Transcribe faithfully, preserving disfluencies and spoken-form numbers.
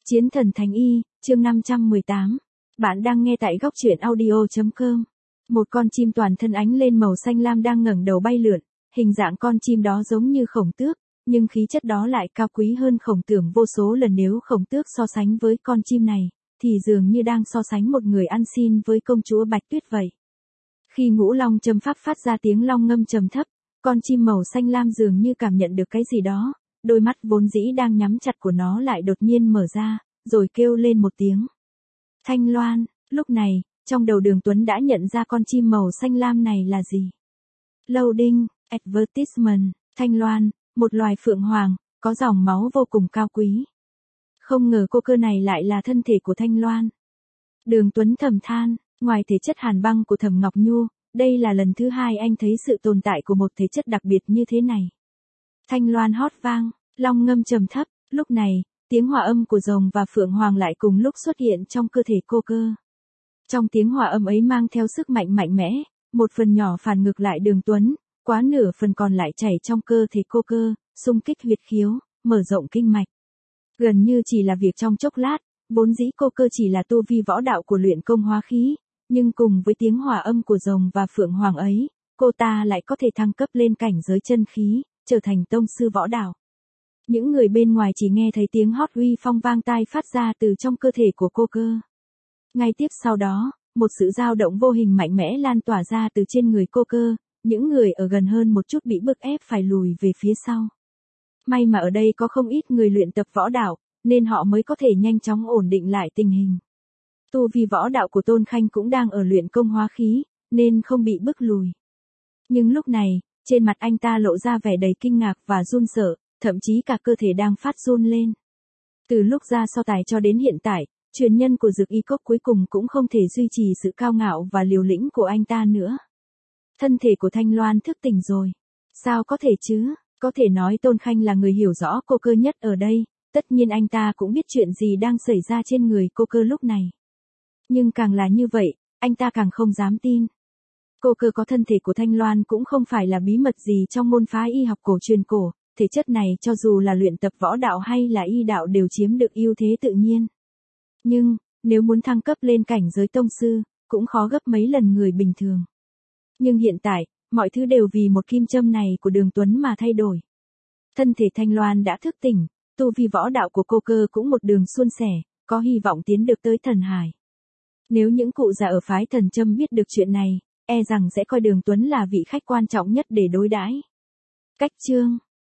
Chiến thần Thánh Y, chương năm trăm mười tám. Bạn đang nghe tại góc truyện audio chấm com. Một con chim toàn thân ánh lên màu xanh lam đang ngẩng đầu bay lượn, hình dạng con chim đó giống như khổng tước, nhưng khí chất đó lại cao quý hơn khổng tưởng vô số lần. Nếu khổng tước so sánh với con chim này, thì dường như đang so sánh một người ăn xin với công chúa Bạch Tuyết vậy. Khi ngũ long châm pháp phát ra tiếng long ngâm trầm thấp, con chim màu xanh lam dường như cảm nhận được cái gì đó, đôi mắt vốn dĩ đang nhắm chặt của nó lại đột nhiên mở ra, rồi kêu lên một tiếng. Thanh Loan. Lúc này, trong đầu Đường Tuấn đã nhận ra con chim màu xanh lam này là gì. Loading, advertisement, Thanh Loan, một loài phượng hoàng, có dòng máu vô cùng cao quý. Không ngờ cô cơ này lại là thân thể của Thanh Loan. Đường Tuấn thầm than, ngoài thể chất hàn băng của Thẩm Ngọc Nhu, đây là lần thứ hai anh thấy sự tồn tại của một thể chất đặc biệt như thế này. Thanh Loan hót vang, long ngâm trầm thấp, lúc này, tiếng hòa âm của rồng và phượng hoàng lại cùng lúc xuất hiện trong cơ thể cô cơ. Trong tiếng hòa âm ấy mang theo sức mạnh mạnh mẽ, một phần nhỏ phản ngược lại Đường Tuấn, quá nửa phần còn lại chảy trong cơ thể cô cơ, xung kích huyệt khiếu, mở rộng kinh mạch. Gần như chỉ là việc trong chốc lát, vốn dĩ cô cơ chỉ là tu vi võ đạo của luyện công hóa khí, nhưng cùng với tiếng hòa âm của rồng và phượng hoàng ấy, cô ta lại có thể thăng cấp lên cảnh giới chân khí, trở thành tông sư võ đạo. Những người bên ngoài chỉ nghe thấy tiếng hót uy phong vang tai phát ra từ trong cơ thể của cô cơ. Ngay tiếp sau đó, một sự dao động vô hình mạnh mẽ lan tỏa ra từ trên người cô cơ, những người ở gần hơn một chút bị bức ép phải lùi về phía sau. May mà ở đây có không ít người luyện tập võ đạo, nên họ mới có thể nhanh chóng ổn định lại tình hình. Tu vi võ đạo của Tôn Khanh cũng đang ở luyện công hóa khí, nên không bị bức lùi. Nhưng lúc này, trên mặt anh ta lộ ra vẻ đầy kinh ngạc và run sợ, thậm chí cả cơ thể đang phát run lên. Từ lúc ra so tài cho đến hiện tại, truyền nhân của Dược Y Cốc cuối cùng cũng không thể duy trì sự cao ngạo và liều lĩnh của anh ta nữa. Thân thể của Thanh Loan thức tỉnh rồi. Sao có thể chứ? Có thể nói Tôn Khanh là người hiểu rõ cô cơ nhất ở đây, tất nhiên anh ta cũng biết chuyện gì đang xảy ra trên người cô cơ lúc này. Nhưng càng là như vậy, anh ta càng không dám tin. Cô cơ có thân thể của Thanh Loan cũng không phải là bí mật gì trong môn phái y học cổ truyền cổ, thể chất này cho dù là luyện tập võ đạo hay là y đạo đều chiếm được ưu thế tự nhiên. Nhưng, nếu muốn thăng cấp lên cảnh giới tông sư, cũng khó gấp mấy lần người bình thường. Nhưng hiện tại, mọi thứ đều vì một kim châm này của Đường Tuấn mà thay đổi. Thân thể Thanh Loan đã thức tỉnh, tu vi võ đạo của cô cơ cũng một đường suôn sẻ, có hy vọng tiến được tới thần hải. Nếu những cụ già ở phái Thần Châm biết được chuyện này, e rằng sẽ coi Đường Tuấn là vị khách quan trọng nhất để đối đãi. Cách chương